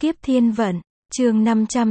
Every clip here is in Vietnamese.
Kiếp thiên vận, chương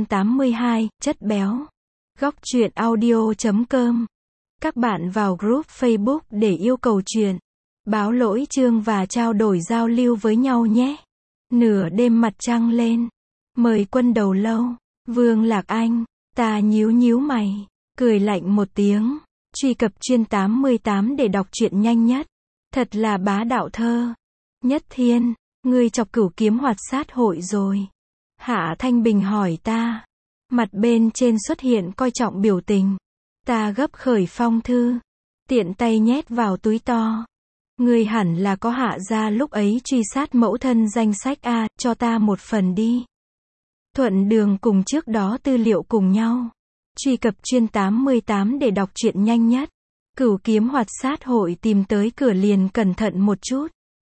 582, chất béo. Góc truyện audio.com. Các bạn vào group Facebook để yêu cầu truyện, báo lỗi chương và trao đổi giao lưu với nhau nhé. Nửa đêm mặt trăng lên. Mời quân đầu lâu. Vương Lạc Anh. Ta nhíu nhíu mày, cười lạnh một tiếng. Truy cập chuyên 88 để đọc truyện nhanh nhất. Thật là bá đạo thơ. Nhất Thiên, ngươi chọc Cửu Kiếm Hoạt Sát hội rồi. Hạ Thanh Bình hỏi ta. Mặt bên trên xuất hiện coi trọng biểu tình. Ta gấp khởi phong thư, tiện tay nhét vào túi to. Ngươi hẳn là có hạ ra lúc ấy truy sát mẫu thân danh sách A, cho ta một phần đi. Thuận đường cùng trước đó tư liệu cùng nhau. Truy cập chuyên 88 để đọc truyện nhanh nhất. Cửu Kiếm Hoạt Sát hội tìm tới cửa liền cẩn thận một chút.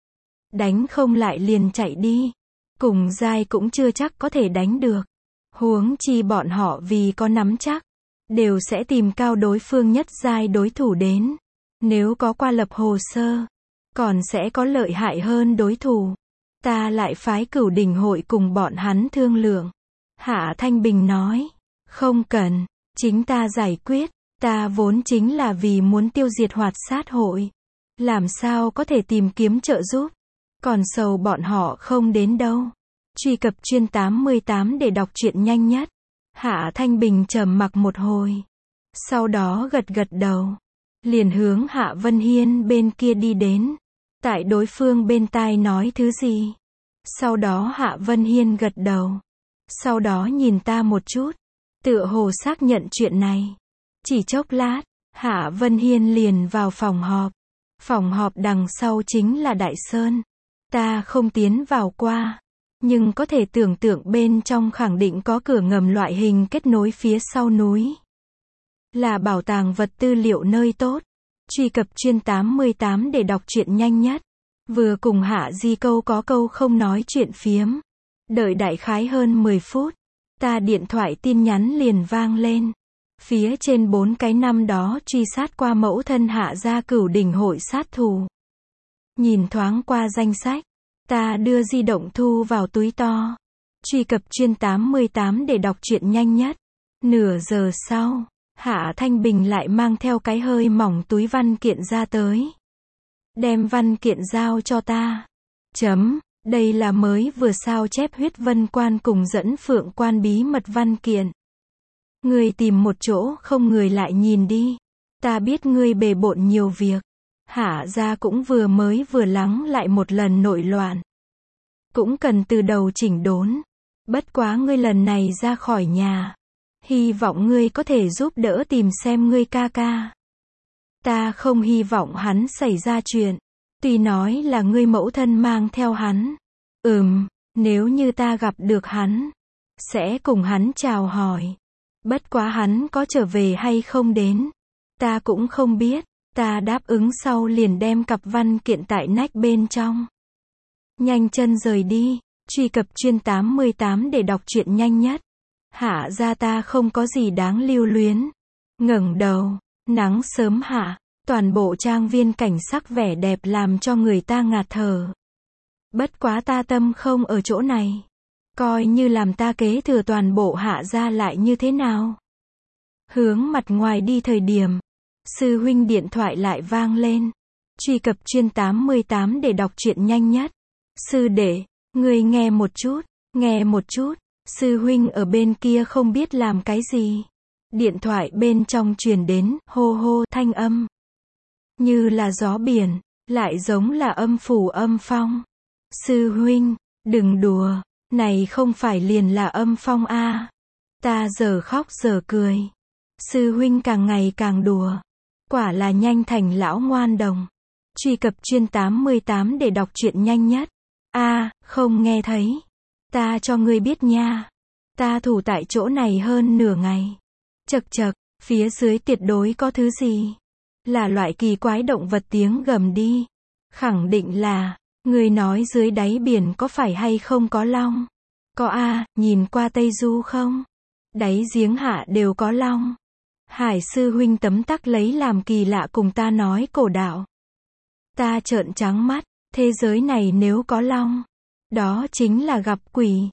Đánh không lại liền chạy đi. Cùng giai cũng chưa chắc có thể đánh được. Huống chi bọn họ vì có nắm chắc, đều sẽ tìm cao đối phương nhất giai đối thủ đến. Nếu có qua lập hồ sơ, còn sẽ có lợi hại hơn đối thủ. Ta lại phái Cửu Đỉnh hội cùng bọn hắn thương lượng. Hạ Thanh Bình nói, không cần, chính ta giải quyết. Ta vốn chính là vì muốn tiêu diệt Hoạt Sát hội. Làm sao có thể tìm kiếm trợ giúp. Còn sầu bọn họ không đến đâu. Truy cập chuyên 88 để đọc truyện nhanh nhất. Hạ Thanh Bình trầm mặc một hồi. Sau đó gật gật đầu. Liền hướng Hạ Vân Hiên bên kia đi đến. Tại đối phương bên tai nói thứ gì. Sau đó Hạ Vân Hiên gật đầu. Sau đó nhìn ta một chút. Tựa hồ xác nhận chuyện này. Chỉ chốc lát, Hạ Vân Hiên liền vào phòng họp. Phòng họp đằng sau chính là Đại Sơn. Ta không tiến vào qua. Nhưng có thể tưởng tượng bên trong khẳng định có cửa ngầm loại hình kết nối phía sau núi. Là bảo tàng vật tư liệu nơi tốt. Truy cập chuyên 88 để đọc truyện nhanh nhất. Vừa cùng Hạ Di Câu có câu không nói chuyện phiếm. Đợi đại khái hơn 10 phút. Ta điện thoại tin nhắn liền vang lên. Phía trên 4 cái năm đó truy sát qua mẫu thân Hạ gia Cửu Đỉnh hội sát thủ. Nhìn thoáng qua danh sách. Ta đưa di động thu vào túi to. Truy cập chuyên 88 để đọc truyện nhanh nhất. Nửa giờ sau, Hạ Thanh Bình lại mang theo cái hơi mỏng túi văn kiện ra tới. Đem văn kiện giao cho ta. Đây là mới vừa sao chép Huyết Vân Quan cùng dẫn Phượng Quan bí mật văn kiện. Ngươi tìm một chỗ không người lại nhìn đi. Ta biết ngươi bề bộn nhiều việc. Hạ gia cũng vừa lắng lại một lần nội loạn. Cũng cần từ đầu chỉnh đốn. Bất quá ngươi lần này ra khỏi nhà. Hy vọng ngươi có thể giúp đỡ tìm xem ngươi ca ca. Ta không hy vọng hắn xảy ra chuyện. Tuy nói là ngươi mẫu thân mang theo hắn. Nếu như ta gặp được hắn, sẽ cùng hắn chào hỏi. Bất quá hắn có trở về hay không đến. Ta cũng không biết. Ta đáp ứng sau liền đem cặp văn kiện tại nách bên trong. Nhanh chân rời đi. Truy cập chuyên 88 để đọc truyện nhanh nhất. Hạ ra ta không có gì đáng lưu luyến. Ngẩng đầu. Nắng sớm hạ. Toàn bộ trang viên cảnh sắc vẻ đẹp làm cho người ta ngạt thở. Bất quá ta tâm không ở chỗ này. Coi như làm ta kế thừa toàn bộ Hạ ra lại như thế nào. Hướng mặt ngoài đi thời điểm. Sư huynh điện thoại lại vang lên. Truy cập chuyên 88 để đọc truyện nhanh nhất. Sư đệ, ngươi nghe một chút. Sư huynh ở bên kia không biết làm cái gì. Điện thoại bên trong truyền đến, hô hô thanh âm. Như là gió biển, lại giống là âm phủ âm phong. Sư huynh, đừng đùa, này không phải liền là âm phong a. Ta giờ khóc giờ cười. Sư huynh càng ngày càng đùa. Quả là nhanh thành lão ngoan đồng. Truy cập chuyên 88 để đọc truyện nhanh nhất. Không nghe thấy. Ta cho ngươi biết nha. Ta thủ tại chỗ này hơn nửa ngày. Chậc, phía dưới tuyệt đối có thứ gì. Là loại kỳ quái động vật tiếng gầm đi. Khẳng định là, ngươi nói dưới đáy biển có phải hay không có long? Có nhìn qua Tây Du không? Đáy giếng hạ đều có long. Hải sư huynh tấm tắc lấy làm kỳ lạ cùng ta nói cổ đạo. Ta trợn trắng mắt, thế giới này nếu có long, đó chính là gặp quỷ.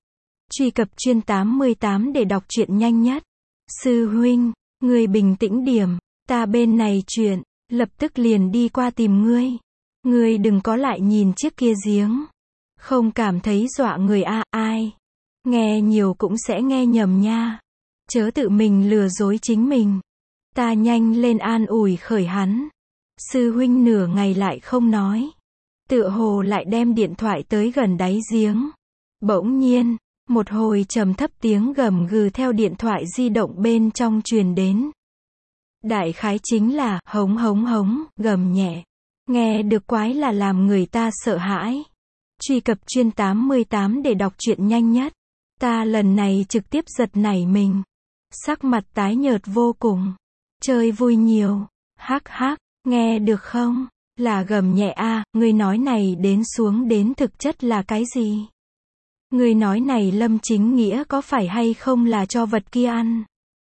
Truy cập chuyên 88 để đọc truyện nhanh nhất. Sư huynh, ngươi bình tĩnh điểm, ta bên này chuyện, lập tức liền đi qua tìm ngươi. Ngươi đừng có lại nhìn chiếc kia giếng. Không cảm thấy dọa người ai. Nghe nhiều cũng sẽ nghe nhầm nha. Chớ tự mình lừa dối chính mình. Ta nhanh lên an ủi khởi hắn. Sư huynh nửa ngày lại không nói. Tựa hồ lại đem điện thoại tới gần đáy giếng. Bỗng nhiên, một hồi trầm thấp tiếng gầm gừ theo điện thoại di động bên trong truyền đến. Đại khái chính là hống hống hống, gầm nhẹ. Nghe được quái là làm người ta sợ hãi. Truy cập chuyên 88 để đọc truyện nhanh nhất. Ta lần này trực tiếp giật nảy mình. Sắc mặt tái nhợt vô cùng. Chơi vui nhiều. Hắc hắc, nghe được không? Là gầm nhẹ ngươi nói này đến xuống đến thực chất là cái gì? Ngươi nói này Lâm Chính Nghĩa có phải hay không là cho vật kia ăn?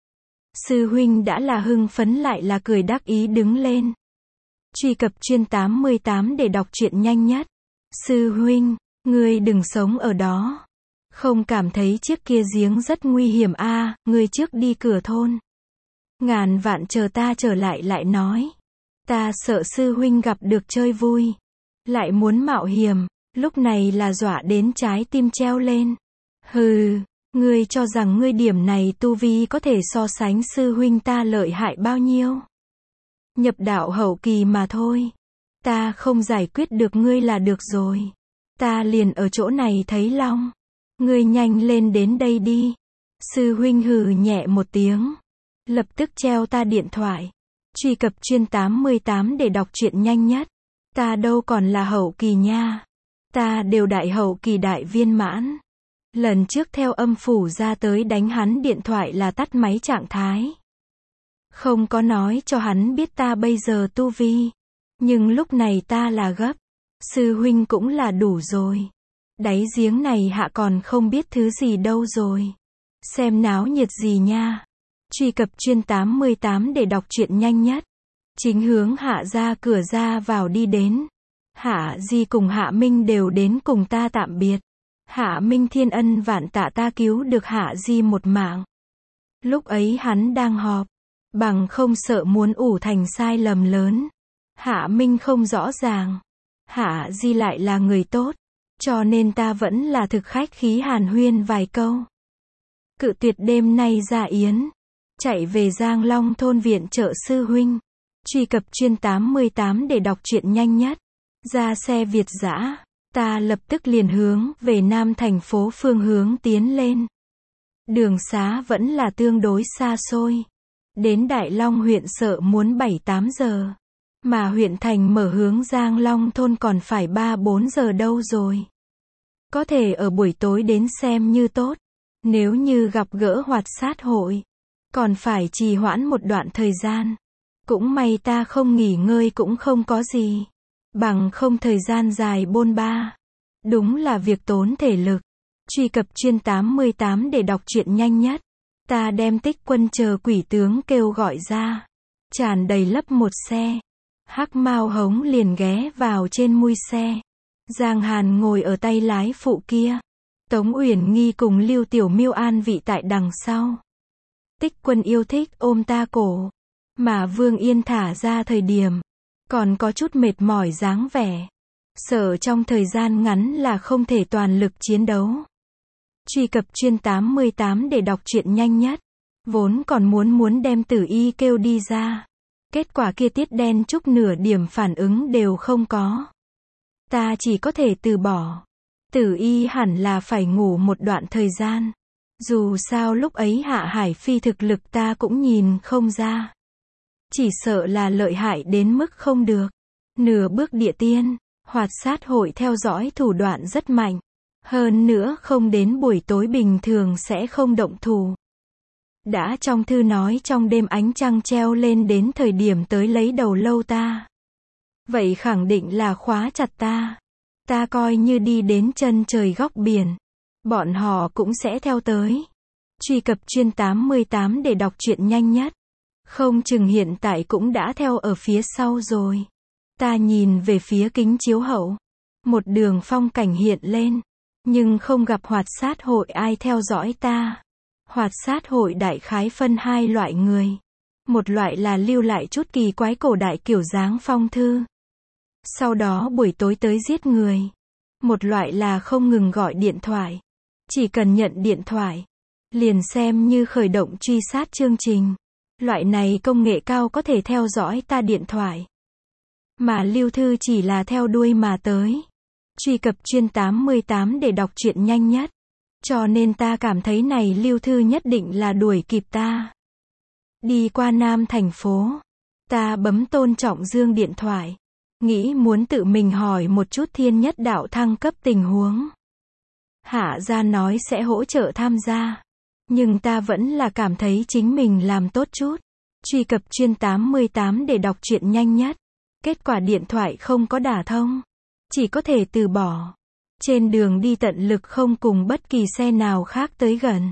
Sư huynh đã là hưng phấn lại là cười đắc ý đứng lên. Truy cập chuyên 88 để đọc truyện nhanh nhất. Sư huynh, ngươi đừng sống ở đó. Không cảm thấy chiếc kia giếng rất nguy hiểm ngươi trước đi cửa thôn. Ngàn vạn chờ ta trở lại nói. Ta sợ sư huynh gặp được chơi vui. Lại muốn mạo hiểm, lúc này là dọa đến trái tim treo lên. Hừ, ngươi cho rằng ngươi điểm này tu vi có thể so sánh sư huynh ta lợi hại bao nhiêu? Nhập đạo hậu kỳ mà thôi. Ta không giải quyết được ngươi là được rồi. Ta liền ở chỗ này thấy long. Ngươi nhanh lên đến đây đi. Sư huynh hừ nhẹ một tiếng. Lập tức treo ta điện thoại. Truy cập chuyên 88 để đọc truyện nhanh nhất. Ta đâu còn là hậu kỳ nha. Ta đều đại hậu kỳ đại viên mãn. Lần trước theo âm phủ ra tới đánh hắn điện thoại là tắt máy trạng thái. Không có nói cho hắn biết ta bây giờ tu vi. Nhưng lúc này ta là gấp. Sư huynh cũng là đủ rồi. Đáy giếng này hạ còn không biết thứ gì đâu rồi. Xem náo nhiệt gì nha. Truy cập chuyên 88 để đọc truyện nhanh nhất. Chính hướng Hạ ra cửa ra vào đi đến. Hạ Di cùng Hạ Minh đều đến cùng ta tạm biệt. Hạ Minh thiên ân vạn tạ ta cứu được Hạ Di một mạng. Lúc ấy hắn đang họp. Bằng không sợ muốn ủ thành sai lầm lớn. Hạ Minh không rõ ràng. Hạ Di lại là người tốt. Cho nên ta vẫn là thực khách khí hàn huyên vài câu. Cự tuyệt đêm nay ra yến. Chạy về Giang Long thôn viện trợ sư huynh. Truy cập chuyên 88 để đọc truyện nhanh nhất. Ra xe Việt dã. Ta lập tức liền hướng về Nam thành phố phương hướng tiến lên. Đường xá vẫn là tương đối xa xôi. Đến Đại Long huyện sợ muốn 7-8 giờ. Mà huyện thành mở hướng Giang Long thôn còn phải 3-4 giờ đâu rồi. Có thể ở buổi tối đến xem như tốt. Nếu như gặp gỡ hoạt sát hội. Còn phải trì hoãn một đoạn thời gian. Cũng may ta không nghỉ ngơi cũng không có gì. Bằng không thời gian dài bôn ba. Đúng là việc tốn thể lực. Truy cập chuyên 88 để đọc truyện nhanh nhất. Ta đem Tích Quân chờ quỷ tướng kêu gọi ra. Tràn đầy lấp một xe. Hắc Mao Hống liền ghé vào trên mui xe. Giang Hàn ngồi ở tay lái phụ kia. Tống Uyển Nghi cùng Lưu Tiểu Miêu an vị tại đằng sau. Tích Quân yêu thích ôm ta cổ. Mà Vương Yên thả ra thời điểm. Còn có chút mệt mỏi dáng vẻ. Sợ trong thời gian ngắn là không thể toàn lực chiến đấu. Truy cập chuyên 88 để đọc truyện nhanh nhất. Vốn còn muốn đem Tử Y kêu đi ra. Kết quả kia Tiết Đen Trúc nửa điểm phản ứng đều không có. Ta chỉ có thể từ bỏ. Tử Y hẳn là phải ngủ một đoạn thời gian. Dù sao lúc ấy Hạ Hải Phi thực lực ta cũng nhìn không ra. Chỉ sợ là lợi hại đến mức không được. Nửa bước địa tiên, hoạt sát hội theo dõi thủ đoạn rất mạnh. Hơn nữa không đến buổi tối bình thường sẽ không động thủ. Đã trong thư nói trong đêm ánh trăng treo lên đến thời điểm tới lấy đầu lâu ta. Vậy khẳng định là khóa chặt ta. Ta coi như đi đến chân trời góc biển. Bọn họ cũng sẽ theo tới. Truy cập chuyên 88 để đọc truyện nhanh nhất. Không chừng hiện tại cũng đã theo ở phía sau rồi. Ta nhìn về phía kính chiếu hậu. Một đường phong cảnh hiện lên. Nhưng không gặp hoạt sát hội ai theo dõi ta. Hoạt sát hội đại khái phân hai loại người. Một loại là lưu lại chút kỳ quái cổ đại kiểu dáng phong thư. Sau đó buổi tối tới giết người. Một loại là không ngừng gọi điện thoại. Chỉ cần nhận điện thoại, liền xem như khởi động truy sát chương trình. Loại này công nghệ cao có thể theo dõi ta điện thoại. Mà lưu thư chỉ là theo đuôi mà tới. Truy cập chuyên 88 để đọc truyện nhanh nhất. Cho nên ta cảm thấy này lưu thư nhất định là đuổi kịp ta. Đi qua Nam thành phố. Ta bấm Tôn Trọng Dương điện thoại. Nghĩ muốn tự mình hỏi một chút Thiên Nhất Đạo thăng cấp tình huống. Hạ gia nói sẽ hỗ trợ tham gia. Nhưng ta vẫn là cảm thấy chính mình làm tốt chút. Truy cập chuyên 88 để đọc truyện nhanh nhất. Kết quả điện thoại không có đả thông. Chỉ có thể từ bỏ. Trên đường đi tận lực không cùng bất kỳ xe nào khác tới gần.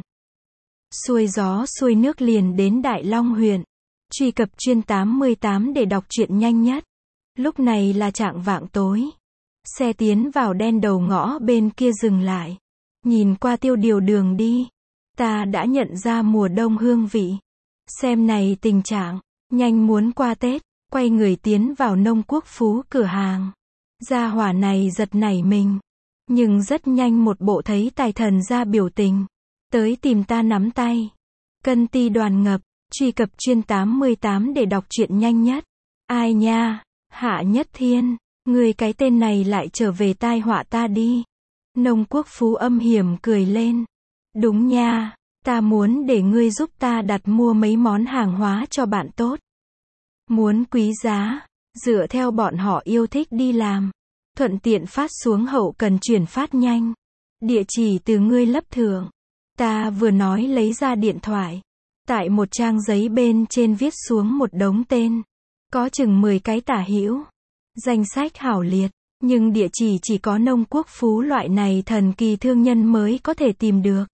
Xuôi gió xuôi nước liền đến Đại Long huyện. Truy cập chuyên 88 để đọc truyện nhanh nhất. Lúc này là chạng vạng tối. Xe tiến vào đen đầu ngõ bên kia dừng lại. Nhìn qua tiêu điều đường đi. Ta đã nhận ra mùa đông hương vị. Xem này tình trạng. Nhanh muốn qua Tết. Quay người tiến vào Nông Quốc Phú cửa hàng. Gia hỏa này giật nảy mình. Nhưng rất nhanh một bộ thấy tài thần ra biểu tình. Tới tìm ta nắm tay. Cân ti đoàn ngập. Truy cập chuyên 88 để đọc truyện nhanh nhất. Ai nha? Hạ Nhất Thiên. Người cái tên này lại trở về tai họa ta đi. Nông Quốc Phú âm hiểm cười lên. Đúng nha. Ta muốn để ngươi giúp ta đặt mua mấy món hàng hóa cho bạn tốt. Muốn quý giá. Dựa theo bọn họ yêu thích đi làm. Thuận tiện phát xuống hậu cần chuyển phát nhanh. Địa chỉ từ ngươi lấp thưởng. Ta vừa nói lấy ra điện thoại. Tại một trang giấy bên trên viết xuống một đống tên. Có chừng 10 cái tả hữu. Danh sách hảo liệt. Nhưng địa chỉ có Nông Quốc Phú loại này thần kỳ thương nhân mới có thể tìm được.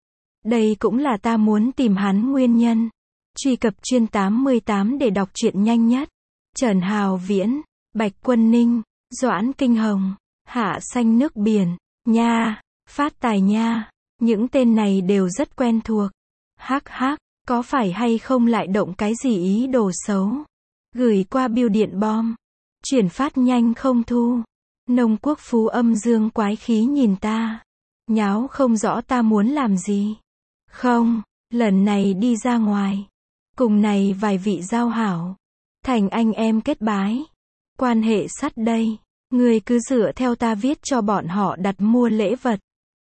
Đây cũng là ta muốn tìm hắn nguyên nhân. Truy cập chuyên 88 để đọc truyện nhanh nhất. Trần Hào Viễn, Bạch Quân Ninh, Doãn Kinh Hồng, Hạ Xanh Nước Biển, nha, Phát Tài nha. Những tên này đều rất quen thuộc. Hắc hắc, có phải hay không lại động cái gì ý đồ xấu? Gửi qua bưu điện bom. Chuyển phát nhanh không thu. Nông Quốc Phú âm dương quái khí nhìn ta. Nháo không rõ ta muốn làm gì. Không, lần này đi ra ngoài. Cùng này vài vị giao hảo. Thành anh em kết bái. Quan hệ sắt đây. Ngươi cứ dựa theo ta viết cho bọn họ đặt mua lễ vật.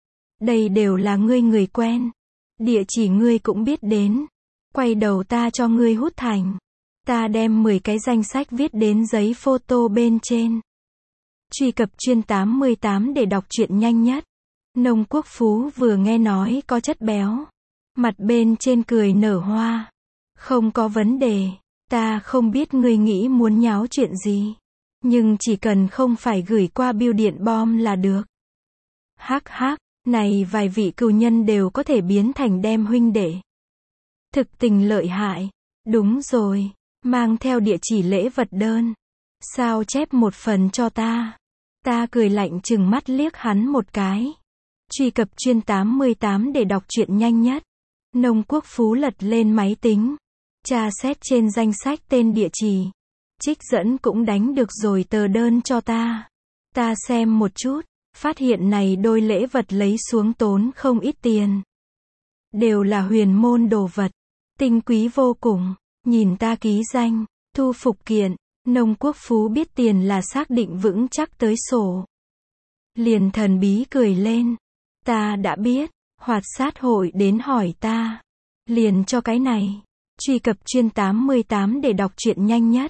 Đây đều là ngươi người quen. Địa chỉ ngươi cũng biết đến. Quay đầu ta cho ngươi hút thành. Ta đem 10 cái danh sách viết đến giấy photo bên trên. Truy cập chuyên 88 để đọc truyện nhanh nhất. Nông Quốc Phú vừa nghe nói có chất béo. Mặt bên trên cười nở hoa. Không có vấn đề. Ta không biết ngươi nghĩ muốn nháo chuyện gì. Nhưng chỉ cần không phải gửi qua bưu điện bom là được. Hắc hắc, này vài vị cừu nhân đều có thể biến thành đem huynh đệ. Thực tình lợi hại. Đúng rồi. Mang theo địa chỉ lễ vật đơn. Sao chép một phần cho ta. Ta cười lạnh chừng mắt liếc hắn một cái. Truy cập chuyên 88 để đọc truyện nhanh nhất. Nông Quốc Phú lật lên máy tính. Tra xét trên danh sách tên địa chỉ. Trích dẫn cũng đánh được rồi tờ đơn cho ta. Ta xem một chút. Phát hiện này đôi lễ vật lấy xuống tốn không ít tiền. Đều là huyền môn đồ vật. Tinh quý vô cùng. Nhìn ta ký danh. Thu phục kiện. Nông Quốc Phú biết tiền là xác định vững chắc tới sổ. Liền thần bí cười lên. Ta đã biết. Hoạt sát hội đến hỏi ta. Liền cho cái này. Truy cập chuyên 88 để đọc truyện nhanh nhất.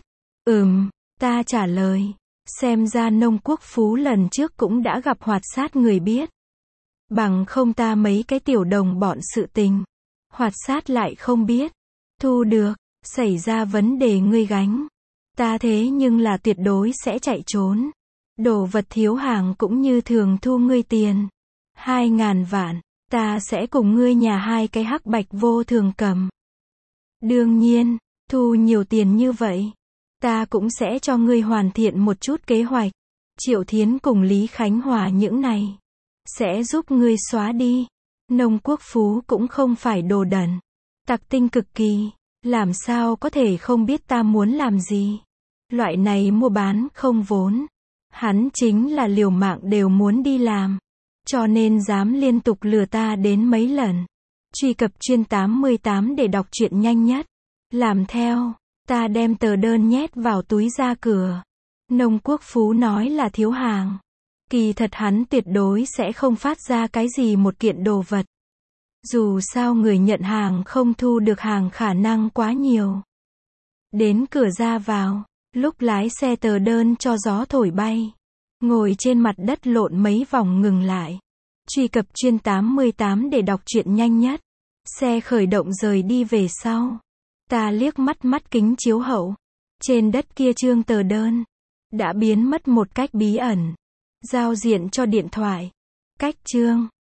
Ta trả lời. Xem ra Nông Quốc Phú lần trước cũng đã gặp hoạt sát người biết. Bằng không ta mấy cái tiểu đồng bọn sự tình. Hoạt sát lại không biết. Thu được. Xảy ra vấn đề ngươi gánh. Ta thế nhưng là tuyệt đối sẽ chạy trốn. Đồ vật thiếu hàng cũng như thường thu ngươi tiền. 2.000 vạn. Ta sẽ cùng ngươi nhà hai cái hắc bạch vô thường cầm. Đương nhiên, thu nhiều tiền như vậy. Ta cũng sẽ cho ngươi hoàn thiện một chút kế hoạch. Triệu Thiến cùng Lý Khánh Hòa những này. sẽ giúp ngươi xóa đi. Nông Quốc Phú cũng không phải đồ đần. Tặc tinh cực kỳ. Làm sao có thể không biết ta muốn làm gì. Loại này mua bán không vốn. Hắn chính là liều mạng đều muốn đi làm. Cho nên dám liên tục lừa ta đến mấy lần. Truy cập chuyên 88 để đọc truyện nhanh nhất. Làm theo. Ta đem tờ đơn nhét vào túi ra cửa. Nông Quốc Phú nói là thiếu hàng. Kỳ thật hắn tuyệt đối sẽ không phát ra cái gì một kiện đồ vật. Dù sao người nhận hàng không thu được hàng khả năng quá nhiều. Đến cửa ra vào, lúc lái xe tờ đơn cho gió thổi bay. Ngồi trên mặt đất lộn mấy vòng ngừng lại. Truy cập chuyên 88 để đọc truyện nhanh nhất. Xe khởi động rời đi về sau. Ta liếc mắt kính chiếu hậu. Trên đất kia trương tờ đơn. Đã biến mất một cách bí ẩn. Giao diện cho điện thoại. Cách trương.